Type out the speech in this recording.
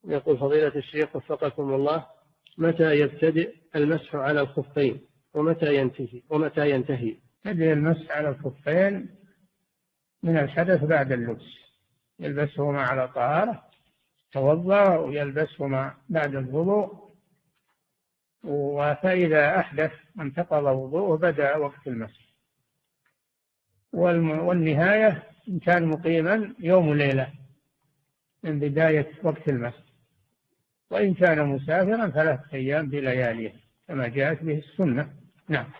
يقول فضيلة الشيخ وفقكم الله: متى يبتدئ المسح على الخفين ومتى ينتهي؟ يبدأ المسح على الخفين من الحدث بعد اللبس، يلبسهما على طهارة، توضأ ويلبسهما بعد الوضوء، فإذا أحدث انتقض وضوءه بدأ وقت المسح. والنهاية إن كان مقيما يوم وليلة من بداية وقت المسح، وإن كان مسافرا 3 أيام بلياليه كما جاءت به السنة. نعم.